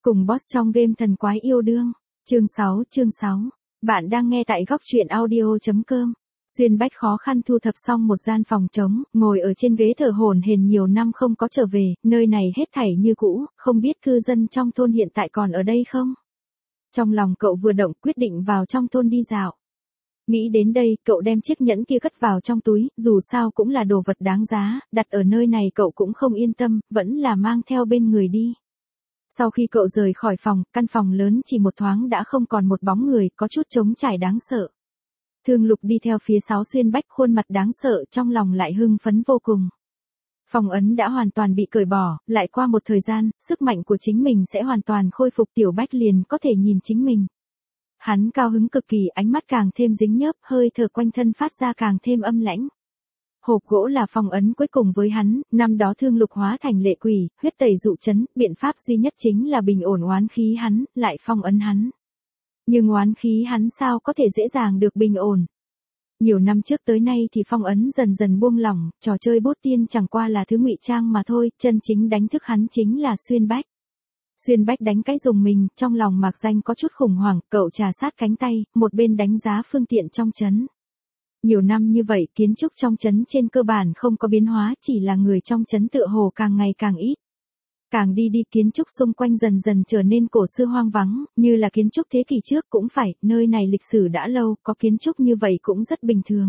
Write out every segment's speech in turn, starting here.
Cùng boss trong game thần quái yêu đương. Chương 6. Bạn đang nghe tại góc truyện audio.com. Xuyên Bách khó khăn thu thập xong một gian phòng trống, ngồi ở trên ghế thở hổn hển nhiều năm không có trở về, nơi này hết thảy như cũ, không biết cư dân trong thôn hiện tại còn ở đây không? Trong lòng cậu vừa động quyết định vào trong thôn đi dạo. Nghĩ đến đây, cậu đem chiếc nhẫn kia cất vào trong túi, dù sao cũng là đồ vật đáng giá, đặt ở nơi này cậu cũng không yên tâm, vẫn là mang theo bên người đi. Sau khi cậu rời khỏi phòng, căn phòng lớn chỉ một thoáng đã không còn một bóng người, có chút trống trải đáng sợ. Thương Lục đi theo phía sau Xuyên Bách, khuôn mặt đáng sợ, trong lòng lại hưng phấn vô cùng. Phong ấn đã hoàn toàn bị cởi bỏ, lại qua một thời gian, sức mạnh của chính mình sẽ hoàn toàn khôi phục, Tiểu Bách liền có thể nhìn chính mình. Hắn cao hứng cực kỳ, ánh mắt càng thêm dính nhớp, hơi thở quanh thân phát ra càng thêm âm lãnh. Hộp gỗ là phong ấn cuối cùng với hắn, năm đó Thương Lục hóa thành lệ quỷ, huyết tẩy dụ trấn, biện pháp duy nhất chính là bình ổn oán khí hắn, lại phong ấn hắn. Nhưng oán khí hắn sao có thể dễ dàng được bình ổn. Nhiều năm trước tới nay thì phong ấn dần dần buông lỏng, trò chơi bốt tiên chẳng qua là thứ ngụy trang mà thôi, chân chính đánh thức hắn chính là Xuyên Bách. Xuyên Bách đánh cái dùng mình, trong lòng Mạc Danh có chút khủng hoảng, cậu trà sát cánh tay, một bên đánh giá phương tiện trong trấn. Nhiều năm như vậy, kiến trúc trong trấn trên cơ bản không có biến hóa, chỉ là người trong trấn tựa hồ càng ngày càng ít. Càng đi kiến trúc xung quanh dần dần trở nên cổ xưa hoang vắng, như là kiến trúc thế kỷ trước cũng phải, nơi này lịch sử đã lâu, có kiến trúc như vậy cũng rất bình thường.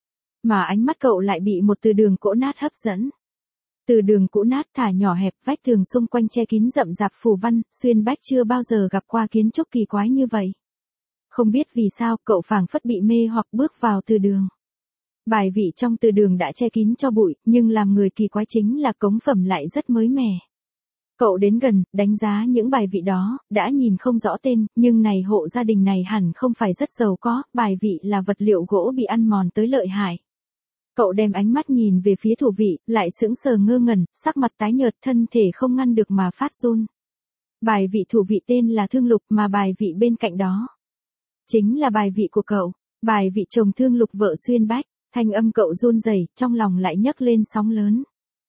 Mà ánh mắt cậu lại bị một từ đường cũ nát hấp dẫn. Từ đường cũ nát thả nhỏ hẹp, vách tường xung quanh che kín rậm rạp phù văn, Xuyên Bách chưa bao giờ gặp qua kiến trúc kỳ quái như vậy. Không biết vì sao, cậu phảng phất bị mê hoặc bước vào từ đường. Bài vị trong từ đường đã che kín cho bụi, nhưng làm người kỳ quái chính là cống phẩm lại rất mới mẻ. Cậu đến gần, đánh giá những bài vị đó, đã nhìn không rõ tên, nhưng này hộ gia đình này hẳn không phải rất giàu có, bài vị là vật liệu gỗ bị ăn mòn tới lợi hại. Cậu đem ánh mắt nhìn về phía thủ vị, lại sững sờ ngơ ngẩn, sắc mặt tái nhợt, thân thể không ngăn được mà phát run. Bài vị thủ vị tên là Thương Lục, mà bài vị bên cạnh đó chính là bài vị của cậu, bài vị chồng Thương Lục vợ Xuyên Bách. Thanh âm cậu run rẩy, trong lòng lại nhấc lên sóng lớn.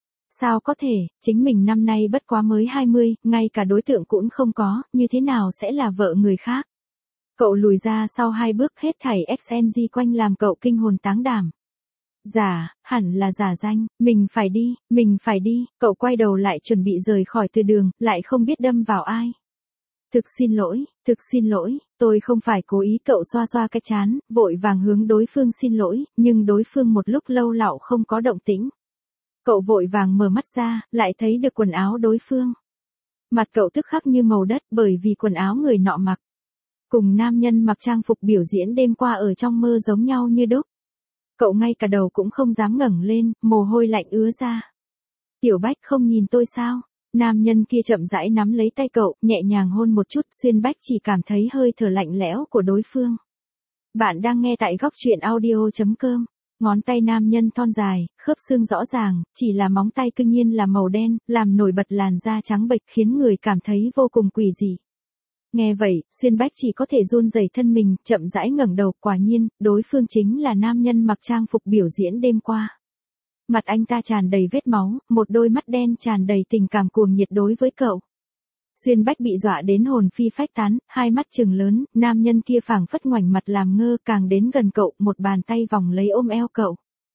Sao có thể, chính mình năm nay bất quá mới 20, ngay cả đối tượng cũng không có, như thế nào sẽ là vợ người khác? Cậu lùi ra sau 2 bước, hết thảy XNG quanh làm cậu kinh hồn táng đảm. Giả, hẳn là giả danh, mình phải đi, cậu quay đầu lại chuẩn bị rời khỏi từ đường, lại không biết đâm vào ai. Thực xin lỗi, tôi không phải cố ý, cậu xoa xoa cái trán, vội vàng hướng đối phương xin lỗi, nhưng đối phương một lúc lâu lạo không có động tĩnh. Cậu vội vàng mở mắt ra, lại thấy được quần áo đối phương. Mặt cậu tức khắc như màu đất bởi vì quần áo người nọ mặc. Cùng nam nhân mặc trang phục biểu diễn đêm qua ở trong mơ giống nhau như đúc. Cậu ngay cả đầu cũng không dám ngẩng lên, mồ hôi lạnh ứa ra. Tiểu Bách không nhìn tôi sao? Nam nhân kia chậm rãi nắm lấy tay cậu, nhẹ nhàng hôn một chút, Xuyên Bách chỉ cảm thấy hơi thở lạnh lẽo của đối phương. Bạn đang nghe tại góc truyện audio.com. Ngón tay nam nhân thon dài, khớp xương rõ ràng, chỉ là móng tay cương nhiên là màu đen, làm nổi bật làn da trắng bệch khiến người cảm thấy vô cùng quỷ dị. Nghe vậy, Xuyên Bách chỉ có thể run rẩy thân mình, chậm rãi ngẩng đầu, quả nhiên, đối phương chính là nam nhân mặc trang phục biểu diễn đêm qua. Mặt anh ta tràn đầy vết máu, một đôi mắt đen tràn đầy tình cảm cuồng nhiệt đối với cậu. Xuyên Bách bị dọa đến hồn phi phách tán, hai mắt trừng lớn, nam nhân kia phảng phất ngoảnh mặt làm ngơ, càng đến gần cậu, một bàn tay vòng lấy ôm eo cậu.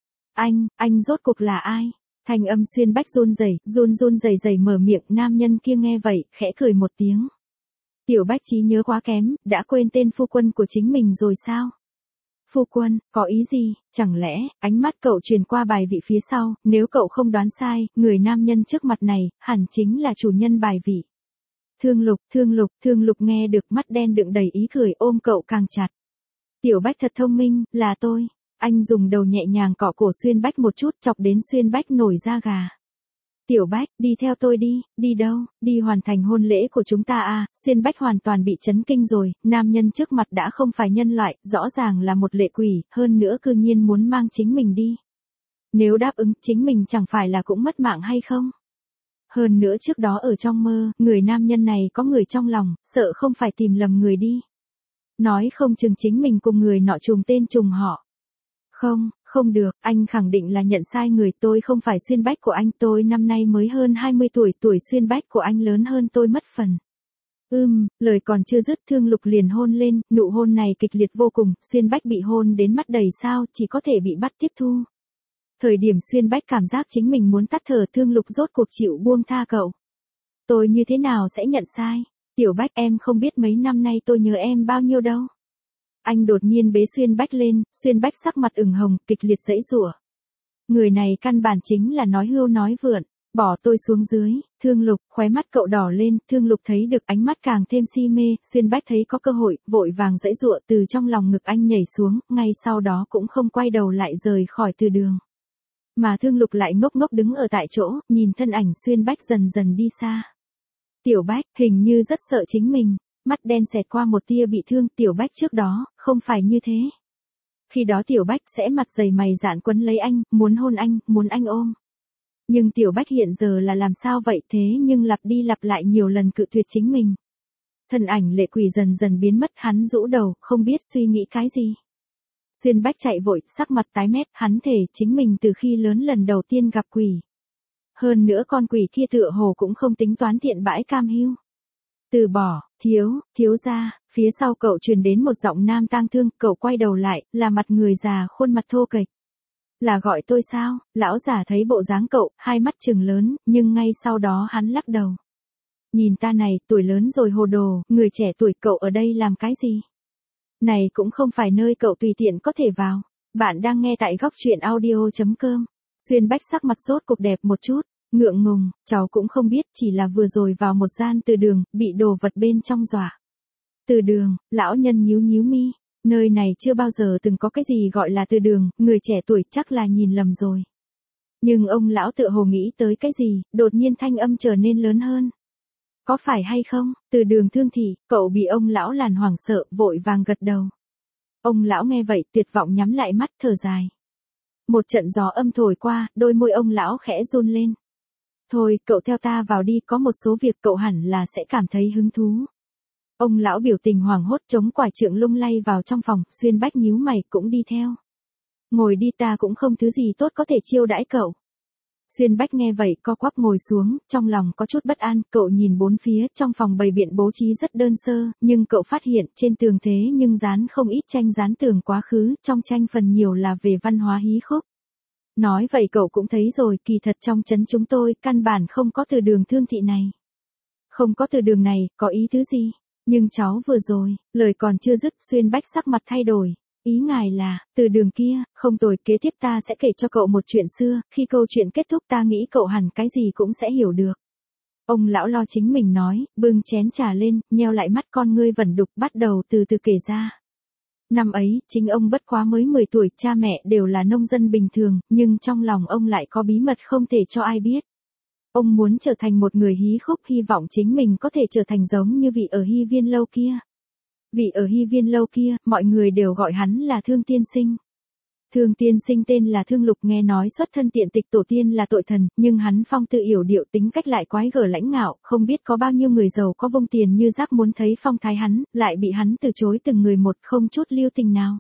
Anh rốt cuộc là ai? Thanh âm Xuyên Bách run rẩy mở miệng, nam nhân kia nghe vậy, khẽ cười một tiếng. Tiểu Bách trí nhớ quá kém, đã quên tên phu quân của chính mình rồi sao? Phu quân, có ý gì? Chẳng lẽ, ánh mắt cậu truyền qua bài vị phía sau, nếu cậu không đoán sai, người nam nhân trước mặt này, hẳn chính là chủ nhân bài vị. Thương Lục nghe được, mắt đen đựng đầy ý cười, ôm cậu càng chặt. Tiểu Bách thật thông minh, là tôi. Anh dùng đầu nhẹ nhàng cọ cổ Xuyên Bách một chút, chọc đến Xuyên Bách nổi da gà. Tiểu Bách, đi theo tôi đi đâu, đi hoàn thành hôn lễ của chúng ta à? Xuyên Bách hoàn toàn bị chấn kinh rồi, nam nhân trước mặt đã không phải nhân loại, rõ ràng là một lệ quỷ, hơn nữa cư nhiên muốn mang chính mình đi. Nếu đáp ứng, chính mình chẳng phải là cũng mất mạng hay không? Hơn nữa trước đó ở trong mơ, người nam nhân này có người trong lòng, sợ không phải tìm lầm người đi. Nói không chừng chính mình cùng người nọ trùng tên trùng họ. Không được, anh khẳng định là nhận sai người, tôi không phải Xuyên Bách của anh, tôi năm nay mới hơn 20 tuổi, tuổi Xuyên Bách của anh lớn hơn tôi mất phần. Lời còn chưa dứt Thương Lục liền hôn lên, nụ hôn này kịch liệt vô cùng, Xuyên Bách bị hôn đến mắt đầy sao, chỉ có thể bị bắt tiếp thu. Thời điểm Xuyên Bách cảm giác chính mình muốn tắt thở, Thương Lục rốt cuộc chịu buông tha cậu. Tôi như thế nào sẽ nhận sai? Tiểu Bách, em không biết mấy năm nay tôi nhớ em bao nhiêu đâu. Anh đột nhiên bế Xuyên Bách lên, Xuyên Bách sắc mặt ửng hồng, kịch liệt giãy giụa. Người này căn bản chính là nói hưu nói vượn, bỏ tôi xuống dưới. Thương Lục, khóe mắt cậu đỏ lên, Thương Lục thấy được ánh mắt càng thêm si mê, Xuyên Bách thấy có cơ hội, vội vàng giãy giụa từ trong lòng ngực anh nhảy xuống, ngay sau đó cũng không quay đầu lại rời khỏi từ đường. Mà Thương Lục lại ngốc ngốc đứng ở tại chỗ, nhìn thân ảnh Xuyên Bách dần dần đi xa. Tiểu Bách, hình như rất sợ chính mình, mắt đen xẹt qua một tia bị thương, Tiểu Bách trước đó, không phải như thế. Khi đó Tiểu Bách sẽ mặt dày mày dạn quấn lấy anh, muốn hôn anh, muốn anh ôm. Nhưng Tiểu Bách hiện giờ là làm sao vậy, thế nhưng lặp đi lặp lại nhiều lần cự tuyệt chính mình. Thân ảnh lệ quỷ dần dần biến mất, hắn rũ đầu, không biết suy nghĩ cái gì. Xuyên Bách chạy vội, sắc mặt tái mét, hắn thề chính mình từ khi lớn lần đầu tiên gặp quỷ. Hơn nữa con quỷ kia tựa hồ cũng không tính toán thiện bãi cam hiu. Từ bỏ, thiếu gia, phía sau cậu truyền đến một giọng nam tang thương, cậu quay đầu lại, là mặt người già khuôn mặt thô kệch. Là gọi tôi sao? Lão già thấy bộ dáng cậu, hai mắt trừng lớn, nhưng ngay sau đó hắn lắc đầu. Nhìn ta này, tuổi lớn rồi hồ đồ, người trẻ tuổi, cậu ở đây làm cái gì? Này cũng không phải nơi cậu tùy tiện có thể vào. Bạn đang nghe tại góc truyện audio.com. Xuyên Bách sắc mặt sốt cục đẹp một chút. Ngượng ngùng, cháu cũng không biết, chỉ là vừa rồi vào một gian từ đường, bị đồ vật bên trong dọa. Từ đường, lão nhân nhíu nhíu mi. Nơi này chưa bao giờ từng có cái gì gọi là từ đường, người trẻ tuổi chắc là nhìn lầm rồi. Nhưng ông lão tựa hồ nghĩ tới cái gì, đột nhiên thanh âm trở nên lớn hơn. Có phải hay không? Từ đường Thương Thị, cậu bị ông lão làn hoảng sợ, vội vàng gật đầu. Ông lão nghe vậy, tuyệt vọng nhắm lại mắt, thở dài. Một trận gió âm thổi qua, đôi môi ông lão khẽ run lên. Thôi, cậu theo ta vào đi, có một số việc cậu hẳn là sẽ cảm thấy hứng thú. Ông lão biểu tình hoảng hốt chống quải trượng lung lay vào trong phòng, Xuyên Bách nhíu mày cũng đi theo. Ngồi đi, ta cũng không thứ gì tốt có thể chiêu đãi cậu. Xuyên Bách nghe vậy co quắp ngồi xuống, trong lòng có chút bất an, cậu nhìn bốn phía, trong phòng bày biện bố trí rất đơn sơ, nhưng cậu phát hiện trên tường thế nhưng dán không ít tranh dán tường quá khứ, trong tranh phần nhiều là về văn hóa hí khúc. Nói vậy cậu cũng thấy rồi, kỳ thật trong trấn chúng tôi, căn bản không có từ đường Thương Thị này. Không có từ đường này, có ý tứ gì? Nhưng cháu vừa rồi, lời còn chưa dứt, Xuyên Bách sắc mặt thay đổi. Ý ngài là, từ đường kia, không tồi, kế tiếp ta sẽ kể cho cậu một chuyện xưa, khi câu chuyện kết thúc ta nghĩ cậu hẳn cái gì cũng sẽ hiểu được. Ông lão lo chính mình nói, bưng chén trà lên, nheo lại mắt, con ngươi vẩn đục, bắt đầu từ từ kể ra. Năm ấy, chính ông bất quá mới 10 tuổi, cha mẹ đều là nông dân bình thường, nhưng trong lòng ông lại có bí mật không thể cho ai biết. Ông muốn trở thành một người hí khúc, hy vọng chính mình có thể trở thành giống như vị ở Hy Viên Lâu kia. Vị ở Hy Viên Lâu kia, mọi người đều gọi hắn là Thương Tiên Sinh. Thương Tiên Sinh tên là Thương Lục, nghe nói xuất thân tiện tịch tổ tiên là tội thần, nhưng hắn phong tư yểu điệu, tính cách lại quái gở lãnh ngạo, không biết có bao nhiêu người giàu có vung tiền như rác muốn thấy phong thái hắn, lại bị hắn từ chối từng người một, không chút lưu tình nào.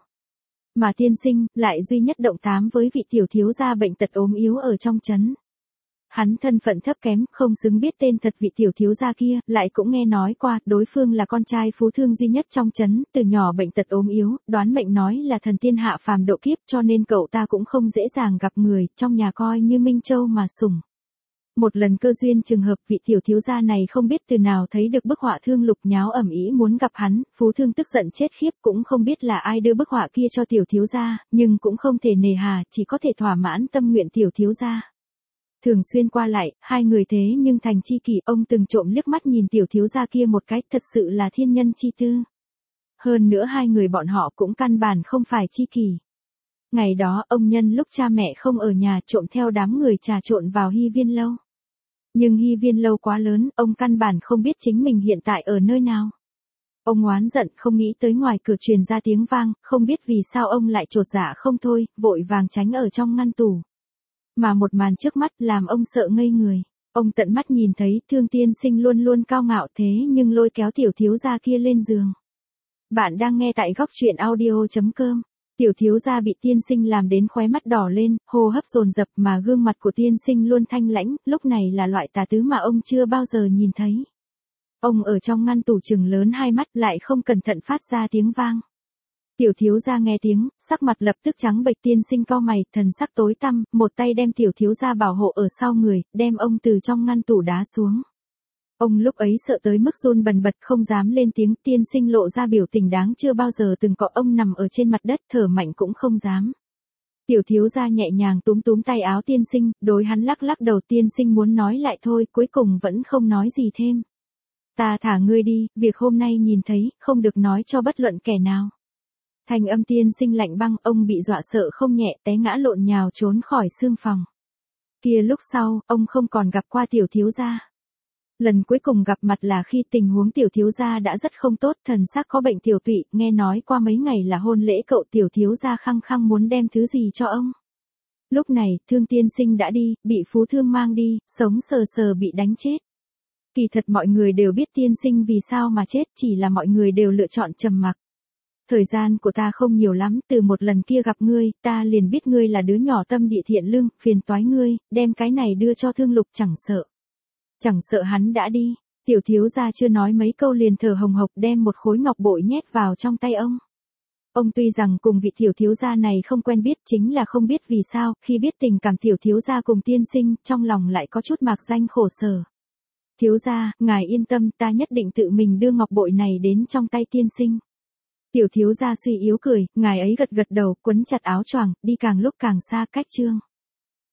Mà Tiên Sinh, lại duy nhất động tám với vị tiểu thiếu gia bệnh tật ốm yếu ở trong trấn. Hắn thân phận thấp kém, không xứng biết tên thật vị tiểu thiếu gia kia, lại cũng nghe nói qua, đối phương là con trai phú thương duy nhất trong trấn, từ nhỏ bệnh tật ốm yếu, đoán mệnh nói là thần tiên hạ phàm độ kiếp, cho nên cậu ta cũng không dễ dàng gặp người, trong nhà coi như Minh Châu mà sủng. Một lần cơ duyên trường hợp, vị tiểu thiếu gia này không biết từ nào thấy được bức họa Thương Lục nháo ầm ĩ muốn gặp hắn, phú thương tức giận chết khiếp, cũng không biết là ai đưa bức họa kia cho tiểu thiếu gia, nhưng cũng không thể nề hà, chỉ có thể thỏa mãn tâm nguyện tiểu thiếu gia. Thường xuyên qua lại, hai người thế nhưng thành chi kỷ, ông từng trộm liếc mắt nhìn tiểu thiếu gia kia một cái, thật sự là thiên nhân chi tư. Hơn nữa hai người bọn họ cũng căn bản không phải chi kỷ. Ngày đó, ông nhân lúc cha mẹ không ở nhà trộm theo đám người trà trộn vào Hy Viên Lâu. Nhưng Hy Viên Lâu quá lớn, ông căn bản không biết chính mình hiện tại ở nơi nào. Ông oán giận không nghĩ tới ngoài cửa truyền ra tiếng vang, không biết vì sao ông lại chột dạ không thôi, vội vàng tránh ở trong ngăn tủ. Mà một màn trước mắt làm ông sợ ngây người. Ông tận mắt nhìn thấy Thương Tiên Sinh luôn luôn cao ngạo thế nhưng lôi kéo tiểu thiếu gia kia lên giường. Bạn đang nghe tại góc truyện audio.com. Tiểu thiếu gia bị tiên sinh làm đến khóe mắt đỏ lên, hô hấp dồn dập mà gương mặt của tiên sinh luôn thanh lãnh, lúc này là loại tà tứ mà ông chưa bao giờ nhìn thấy. Ông ở trong ngăn tủ trừng lớn hai mắt lại không cẩn thận phát ra tiếng vang. Tiểu thiếu gia nghe tiếng, sắc mặt lập tức trắng bệch, tiên sinh cau mày, thần sắc tối tăm, một tay đem tiểu thiếu gia bảo hộ ở sau người, đem ông từ trong ngăn tủ đá xuống. Ông lúc ấy sợ tới mức run bần bật không dám lên tiếng, tiên sinh lộ ra biểu tình đáng chưa bao giờ từng có, ông nằm ở trên mặt đất thở mạnh cũng không dám. Tiểu thiếu gia nhẹ nhàng túm túm tay áo tiên sinh, đối hắn lắc lắc đầu, tiên sinh muốn nói lại thôi, cuối cùng vẫn không nói gì thêm. Ta thả ngươi đi, việc hôm nay nhìn thấy, không được nói cho bất luận kẻ nào. Thanh âm tiên sinh lạnh băng, ông bị dọa sợ không nhẹ, té ngã lộn nhào trốn khỏi xương phòng. Kia lúc sau, ông không còn gặp qua tiểu thiếu gia. Lần cuối cùng gặp mặt là khi tình huống tiểu thiếu gia đã rất không tốt, thần xác có bệnh tiểu tụy, nghe nói qua mấy ngày là hôn lễ cậu, tiểu thiếu gia khăng khăng muốn đem thứ gì cho ông. Lúc này, Thương tiên sinh đã đi, bị Phú Thương mang đi, sống sờ sờ bị đánh chết. Kỳ thật mọi người đều biết tiên sinh vì sao mà chết, chỉ là mọi người đều lựa chọn trầm mặc. Thời gian của ta không nhiều lắm, từ một lần kia gặp ngươi, ta liền biết ngươi là đứa nhỏ tâm địa thiện lương, phiền toái ngươi, đem cái này đưa cho Thương Lục, chẳng sợ. Chẳng sợ hắn đã đi, tiểu thiếu gia chưa nói mấy câu liền thở hồng hộc đem một khối ngọc bội nhét vào trong tay ông. Ông tuy rằng cùng vị tiểu thiếu gia này không quen biết, chính là không biết vì sao, khi biết tình cảm tiểu thiếu gia cùng tiên sinh, trong lòng lại có chút mạc danh khổ sở. Thiếu gia, ngài yên tâm, ta nhất định tự mình đưa ngọc bội này đến trong tay tiên sinh. Tiểu thiếu gia suy yếu cười, ngài ấy gật gật đầu, quấn chặt áo choàng, đi càng lúc càng xa cách Trương